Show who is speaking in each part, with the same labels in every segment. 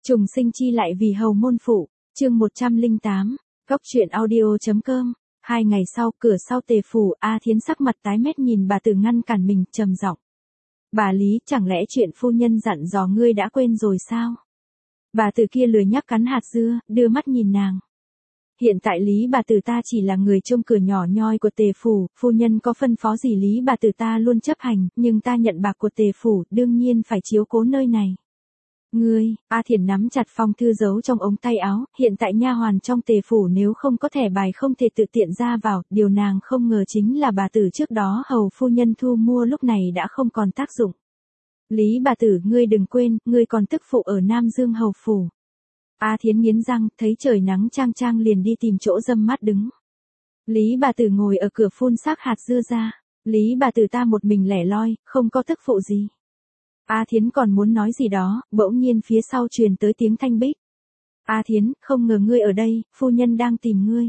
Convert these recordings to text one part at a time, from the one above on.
Speaker 1: Trùng sinh chi lại vì hầu môn phụ, chương 108, góc truyện audio.com. 2 ngày sau, cửa sau Tề phủ, A Thiến sắc mặt tái mét nhìn bà Tử ngăn cản mình, trầm giọng. Bà Lý, chẳng lẽ chuyện phu nhân dặn dò ngươi đã quên rồi sao? Bà Tử kia lười nhác cắn hạt dưa, đưa mắt nhìn nàng. Hiện tại Lý bà Tử ta chỉ là người trông cửa nhỏ nhoi của Tề phủ, phu nhân có phân phó gì Lý bà Tử ta luôn chấp hành, nhưng ta nhận bạc của Tề phủ, đương nhiên phải chiếu cố nơi này. Ngươi, A Thiển nắm chặt phong thư giấu trong ống tay áo, hiện tại nha hoàn trong Tề phủ nếu không có thẻ bài không thể tự tiện ra vào, điều nàng không ngờ chính là bà Tử trước đó hầu phu nhân thu mua lúc này đã không còn tác dụng. Lý bà Tử, ngươi đừng quên, ngươi còn tức phụ ở Nam Dương hầu phủ. A Thiến nghiến răng, thấy trời nắng chang chang liền đi tìm chỗ râm mát đứng. Lý bà Tử ngồi ở cửa phun xác hạt dưa ra. Lý bà Tử ta một mình lẻ loi, không có tức phụ gì. A Thiến còn muốn nói gì đó, bỗng nhiên phía sau truyền tới tiếng Thanh Bích. A Thiến, không ngờ ngươi ở đây, phu nhân đang tìm ngươi.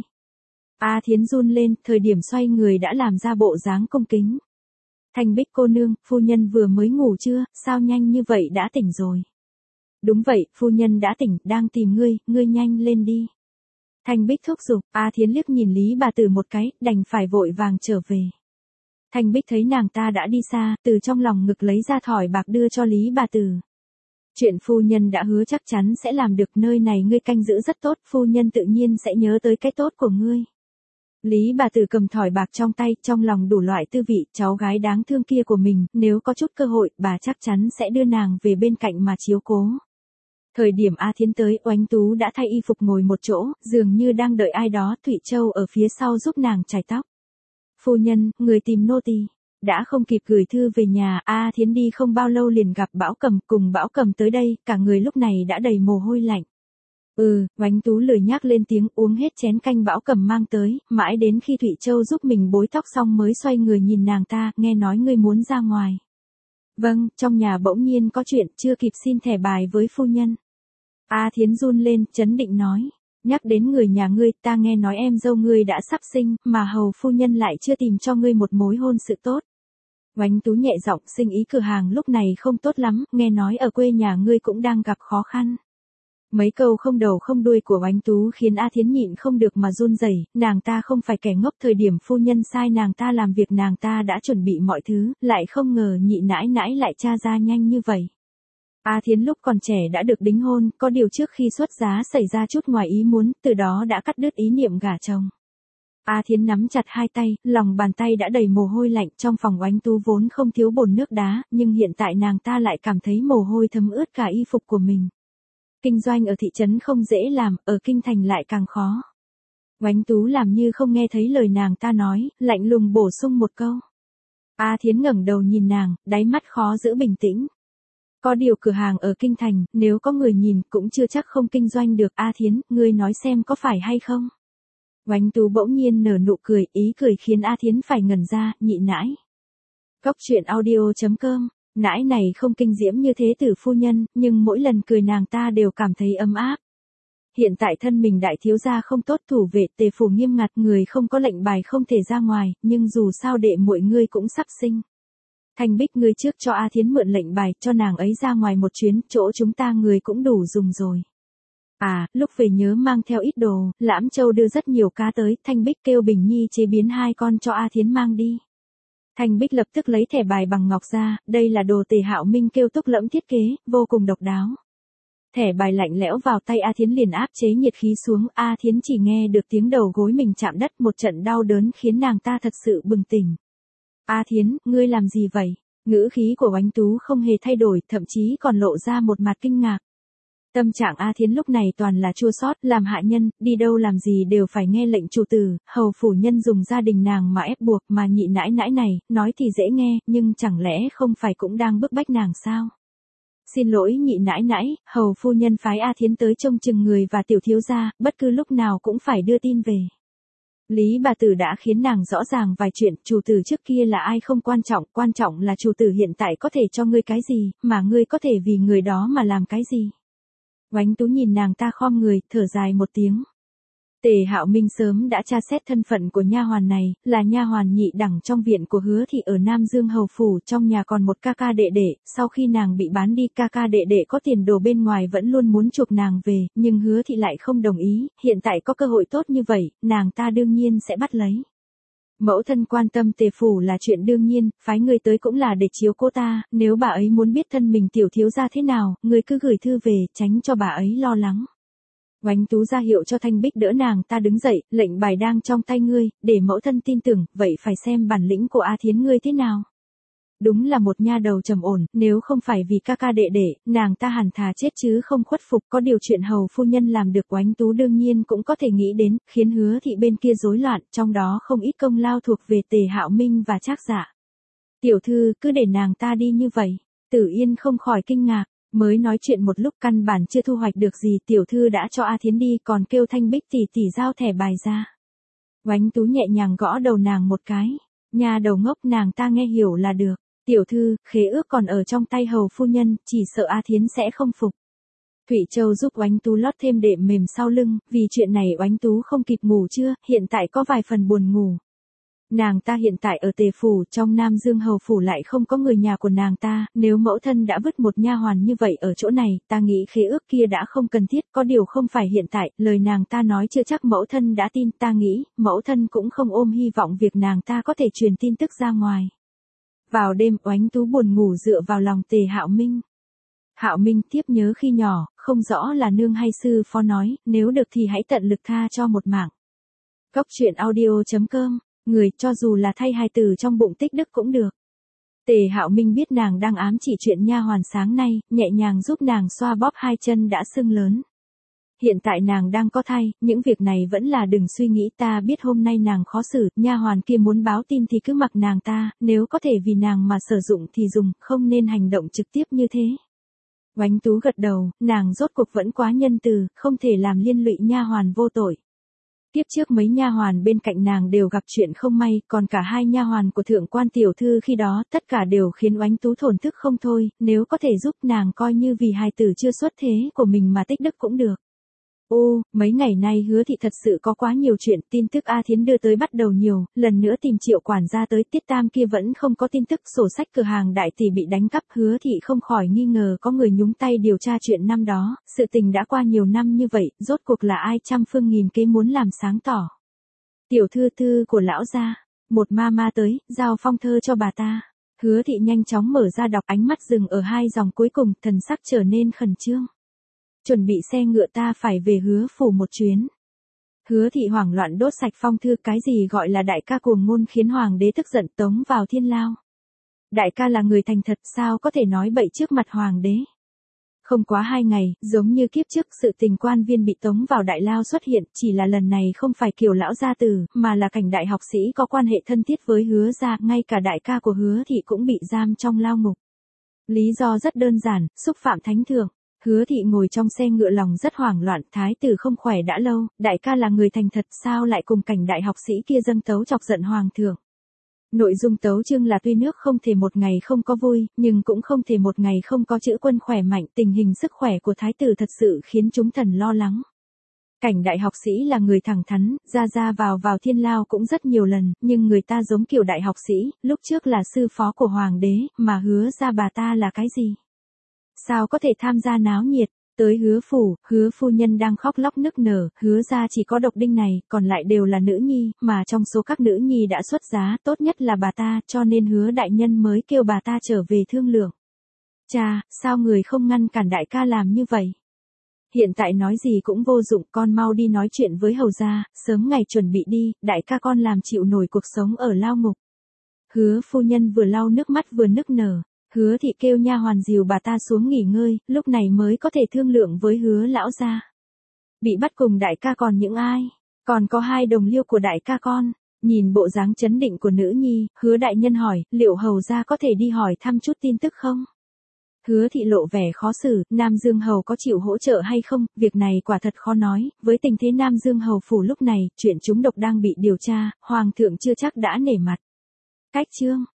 Speaker 1: A Thiến run lên, thời điểm xoay người đã làm ra bộ dáng cung kính. Thanh Bích cô nương, phu nhân vừa mới ngủ chưa, sao nhanh như vậy đã tỉnh rồi. Đúng vậy, phu nhân đã tỉnh, đang tìm ngươi nhanh lên đi. Thanh Bích thúc giục, A Thiến liếc nhìn Lý bà Tử một cái, đành phải vội vàng trở về. Thanh Bích thấy nàng ta đã đi xa, từ trong lòng ngực lấy ra thỏi bạc đưa cho Lý bà Tử. Chuyện phu nhân đã hứa chắc chắn sẽ làm được, nơi này ngươi canh giữ rất tốt, phu nhân tự nhiên sẽ nhớ tới cái tốt của ngươi. Lý bà Tử cầm thỏi bạc trong tay, trong lòng đủ loại tư vị, cháu gái đáng thương kia của mình, nếu có chút cơ hội, bà chắc chắn sẽ đưa nàng về bên cạnh mà chiếu cố. Thời điểm A Thiến tới, Oánh Tú đã thay y phục ngồi một chỗ, dường như đang đợi ai đó, Thụy Châu ở phía sau giúp nàng chải tóc. Phu nhân, người tìm nô tỳ. Đã không kịp gửi thư về nhà, A Thiến đi không bao lâu liền gặp Bảo Cầm, cùng Bảo Cầm tới đây, cả người lúc này đã đầy mồ hôi lạnh. Oánh Tú lười nhác lên tiếng, uống hết chén canh Bảo Cầm mang tới, mãi đến khi Thụy Châu giúp mình bối tóc xong mới xoay người nhìn nàng ta, nghe nói ngươi muốn ra ngoài. Vâng, trong nhà bỗng nhiên có chuyện, chưa kịp xin thẻ bài với phu nhân. A Thiến run lên, trấn định nói. Nhắc đến người nhà ngươi, ta nghe nói em dâu ngươi đã sắp sinh, mà hầu phu nhân lại chưa tìm cho ngươi một mối hôn sự tốt. Oánh Tú nhẹ giọng, sinh ý cửa hàng lúc này không tốt lắm, nghe nói ở quê nhà ngươi cũng đang gặp khó khăn. Mấy câu không đầu không đuôi của Oánh Tú khiến A Thiến nhịn không được mà run rẩy, nàng ta không phải kẻ ngốc, thời điểm phu nhân sai nàng ta làm việc nàng ta đã chuẩn bị mọi thứ, lại không ngờ nhị nãi nãi lại tra ra nhanh như vậy. A Thiến lúc còn trẻ đã được đính hôn, có điều trước khi xuất giá xảy ra chút ngoài ý muốn, từ đó đã cắt đứt ý niệm gả chồng. A Thiến nắm chặt hai tay, lòng bàn tay đã đầy mồ hôi lạnh, trong phòng Oánh Tú vốn không thiếu bồn nước đá, nhưng hiện tại nàng ta lại cảm thấy mồ hôi thấm ướt cả y phục của mình. Kinh doanh ở thị trấn không dễ làm, ở kinh thành lại càng khó. Oánh Tú làm như không nghe thấy lời nàng ta nói, lạnh lùng bổ sung một câu. A Thiến ngẩng đầu nhìn nàng, đáy mắt khó giữ bình tĩnh. Có điều cửa hàng ở kinh thành, nếu có người nhìn cũng chưa chắc không kinh doanh được. A Thiến, ngươi nói xem có phải hay không? Oánh Tú bỗng nhiên nở nụ cười, ý cười khiến A Thiến phải ngẩn ra, nhị nãi. Góc truyện audio.com, nãi này không kinh diễm như thế tử phu nhân, nhưng mỗi lần cười nàng ta đều cảm thấy ấm áp. Hiện tại thân mình đại thiếu gia không tốt, thủ vệ Tề phủ nghiêm ngặt, người không có lệnh bài không thể ra ngoài, nhưng dù sao đệ muội ngươi cũng sắp sinh. Thanh Bích, ngươi trước cho A Thiến mượn lệnh bài, cho nàng ấy ra ngoài một chuyến, chỗ chúng ta người cũng đủ dùng rồi. À, lúc về nhớ mang theo ít đồ, Lãm Châu đưa rất nhiều cá tới, Thanh Bích kêu Bình Nhi chế biến 2 con cho A Thiến mang đi. Thanh Bích lập tức lấy thẻ bài bằng ngọc ra, đây là đồ Tề Hạo Minh kêu Túc Lẫm thiết kế, vô cùng độc đáo. Thẻ bài lạnh lẽo vào tay A Thiến liền áp chế nhiệt khí xuống, A Thiến chỉ nghe được tiếng đầu gối mình chạm đất, một trận đau đớn khiến nàng ta thật sự bừng tỉnh. A Thiến, ngươi làm gì vậy? Ngữ khí của Oánh Tú không hề thay đổi, thậm chí còn lộ ra một mặt kinh ngạc. Tâm trạng A Thiến lúc này toàn là chua xót, làm hạ nhân, đi đâu làm gì đều phải nghe lệnh chủ tử, hầu phủ nhân dùng gia đình nàng mà ép buộc, mà nhị nãi nãi này, nói thì dễ nghe, nhưng chẳng lẽ không phải cũng đang bức bách nàng sao? Xin lỗi nhị nãi nãi, hầu phu nhân phái A Thiến tới trông chừng người và tiểu thiếu gia, bất cứ lúc nào cũng phải đưa tin về. Lý bà Tử đã khiến nàng rõ ràng vài chuyện, chủ tử trước kia là ai không quan trọng là chủ tử hiện tại có thể cho ngươi cái gì, mà ngươi có thể vì người đó mà làm cái gì. Oánh Tú nhìn nàng ta khom người, thở dài một tiếng. Tề Hạo Minh sớm đã tra xét thân phận của nha hoàn này, là nha hoàn nhị đẳng trong viện của Hứa thị ở Nam Dương hầu phủ, trong nhà còn một ca ca đệ đệ, sau khi nàng bị bán đi, ca ca đệ đệ có tiền đồ bên ngoài vẫn luôn muốn chuộc nàng về, nhưng Hứa thị lại không đồng ý, hiện tại có cơ hội tốt như vậy, nàng ta đương nhiên sẽ bắt lấy. Mẫu thân quan tâm Tề phủ là chuyện đương nhiên, phái người tới cũng là để chiếu cô ta, nếu bà ấy muốn biết thân mình tiểu thiếu gia thế nào, người cứ gửi thư về, tránh cho bà ấy lo lắng. Oánh Tú ra hiệu cho Thanh Bích đỡ nàng ta đứng dậy, lệnh bài đang trong tay ngươi, để mẫu thân tin tưởng, vậy phải xem bản lĩnh của A Thiến ngươi thế nào. Đúng là một nha đầu trầm ổn, nếu không phải vì ca ca đệ đệ, nàng ta hẳn thà chết chứ không khuất phục, có điều chuyện hầu phu nhân làm được Oánh Tú đương nhiên cũng có thể nghĩ đến, khiến Hứa thị bên kia rối loạn, trong đó không ít công lao thuộc về Tề Hạo Minh và Trác Dạ. Tiểu thư, cứ để nàng ta đi như vậy. Tử Yên không khỏi kinh ngạc. Mới nói chuyện một lúc căn bản chưa thu hoạch được gì, tiểu thư đã cho A Thiến đi, còn kêu Thanh Bích tỷ tỷ giao thẻ bài ra. Oánh Tú nhẹ nhàng gõ đầu nàng một cái. Nhà đầu ngốc, nàng ta nghe hiểu là được. Tiểu thư, khế ước còn ở trong tay hầu phu nhân, chỉ sợ A Thiến sẽ không phục. Thủy Châu giúp Oánh Tú lót thêm đệm mềm sau lưng, vì chuyện này Oánh Tú không kịp ngủ trưa, hiện tại có vài phần buồn ngủ. Nàng ta hiện tại ở Tề phủ, trong Nam Dương hầu phủ lại không có người nhà của nàng ta, nếu mẫu thân đã vứt một nha hoàn như vậy ở chỗ này, ta nghĩ khế ước kia đã không cần thiết, có điều không phải hiện tại, lời nàng ta nói chưa chắc mẫu thân đã tin, ta nghĩ, mẫu thân cũng không ôm hy vọng việc nàng ta có thể truyền tin tức ra ngoài. Vào đêm, Oánh Tú buồn ngủ dựa vào lòng Tề Hạo Minh. Hạo Minh tiếp nhớ khi nhỏ, không rõ là nương hay sư phó nói, nếu được thì hãy tận lực tha cho một mạng. Cốc truyện audio.com. Người, cho dù là thay hài tử trong bụng Tích Đức cũng được. Tề Hạo Minh biết nàng đang ám chỉ chuyện nha hoàn sáng nay, nhẹ nhàng giúp nàng xoa bóp hai chân đã sưng lớn. Hiện tại nàng đang có thai, những việc này vẫn là đừng suy nghĩ, ta biết hôm nay nàng khó xử, nha hoàn kia muốn báo tin thì cứ mặc nàng ta, nếu có thể vì nàng mà sử dụng thì dùng, không nên hành động trực tiếp như thế. Oánh Tú gật đầu, nàng rốt cuộc vẫn quá nhân từ, không thể làm liên lụy nha hoàn vô tội. Tiếp trước mấy nha hoàn bên cạnh nàng đều gặp chuyện không may, còn cả hai nha hoàn của thượng quan tiểu thư khi đó, tất cả đều khiến Oánh Tú thổn thức không thôi, nếu có thể giúp nàng coi như vì hài tử chưa xuất thế của mình mà tích đức cũng được. Ô, mấy ngày nay Hứa thị thật sự có quá nhiều chuyện, tin tức A Thiến đưa tới bắt đầu nhiều, lần nữa tìm Triệu quản gia tới, Tiết Tam kia vẫn không có tin tức, sổ sách cửa hàng đại tỷ bị đánh cắp, Hứa thị không khỏi nghi ngờ có người nhúng tay điều tra chuyện năm đó, sự tình đã qua nhiều năm như vậy, rốt cuộc là ai trăm phương nghìn kế muốn làm sáng tỏ. Tiểu thư thư của lão gia, một ma ma tới, giao phong thơ cho bà ta. Hứa thị nhanh chóng mở ra đọc, ánh mắt dừng ở hai dòng cuối cùng, thần sắc trở nên khẩn trương. Chuẩn bị xe ngựa, ta phải về Hứa phủ một chuyến. Hứa thị hoảng loạn đốt sạch phong thư, cái gì gọi là đại ca cuồng ngôn khiến hoàng đế tức giận tống vào thiên lao. Đại ca là người thành thật, sao có thể nói bậy trước mặt hoàng đế. Không quá 2 ngày, giống như kiếp trước, sự tình quan viên bị tống vào đại lao xuất hiện, chỉ là lần này không phải kiểu lão gia tử, mà là cảnh đại học sĩ có quan hệ thân thiết với Hứa gia, ngay cả đại ca của Hứa thị cũng bị giam trong lao ngục. Lý do rất đơn giản, xúc phạm thánh thượng. Hứa thị ngồi trong xe ngựa lòng rất hoảng loạn, thái tử không khỏe đã lâu, đại ca là người thành thật, sao lại cùng cảnh đại học sĩ kia dâng tấu chọc giận hoàng thượng. Nội dung tấu chương là tuy nước không thể một ngày không có vui, nhưng cũng không thể một ngày không có chữ quân khỏe mạnh, tình hình sức khỏe của thái tử thật sự khiến chúng thần lo lắng. Cảnh đại học sĩ là người thẳng thắn, ra vào thiên lao cũng rất nhiều lần, nhưng người ta giống kiểu đại học sĩ, lúc trước là sư phó của hoàng đế, mà Hứa ra bà ta là cái gì? Sao có thể tham gia náo nhiệt? Tới Hứa phủ, Hứa phu nhân đang khóc lóc nức nở, Hứa ra chỉ có Độc Đinh này, còn lại đều là nữ nhi, mà trong số các nữ nhi đã xuất giá, tốt nhất là bà ta, cho nên Hứa đại nhân mới kêu bà ta trở về thương lượng. Cha, sao người không ngăn cản đại ca làm như vậy? Hiện tại nói gì cũng vô dụng, con mau đi nói chuyện với hầu gia, sớm ngày chuẩn bị đi, đại ca con làm chịu nổi cuộc sống ở lao ngục. Hứa phu nhân vừa lau nước mắt vừa nức nở. Hứa thị kêu nha hoàn dìu bà ta xuống nghỉ ngơi, lúc này mới có thể thương lượng với Hứa lão gia. Bị bắt cùng đại ca còn những ai? Còn có 2 đồng liêu của đại ca con. Nhìn bộ dáng chấn định của nữ nhi, Hứa đại nhân hỏi, liệu hầu gia có thể đi hỏi thăm chút tin tức không? Hứa thị lộ vẻ khó xử, Nam Dương hầu có chịu hỗ trợ hay không, việc này quả thật khó nói, với tình thế Nam Dương hầu phủ lúc này, chuyện chúng độc đang bị điều tra, hoàng thượng chưa chắc đã nể mặt. Cách chương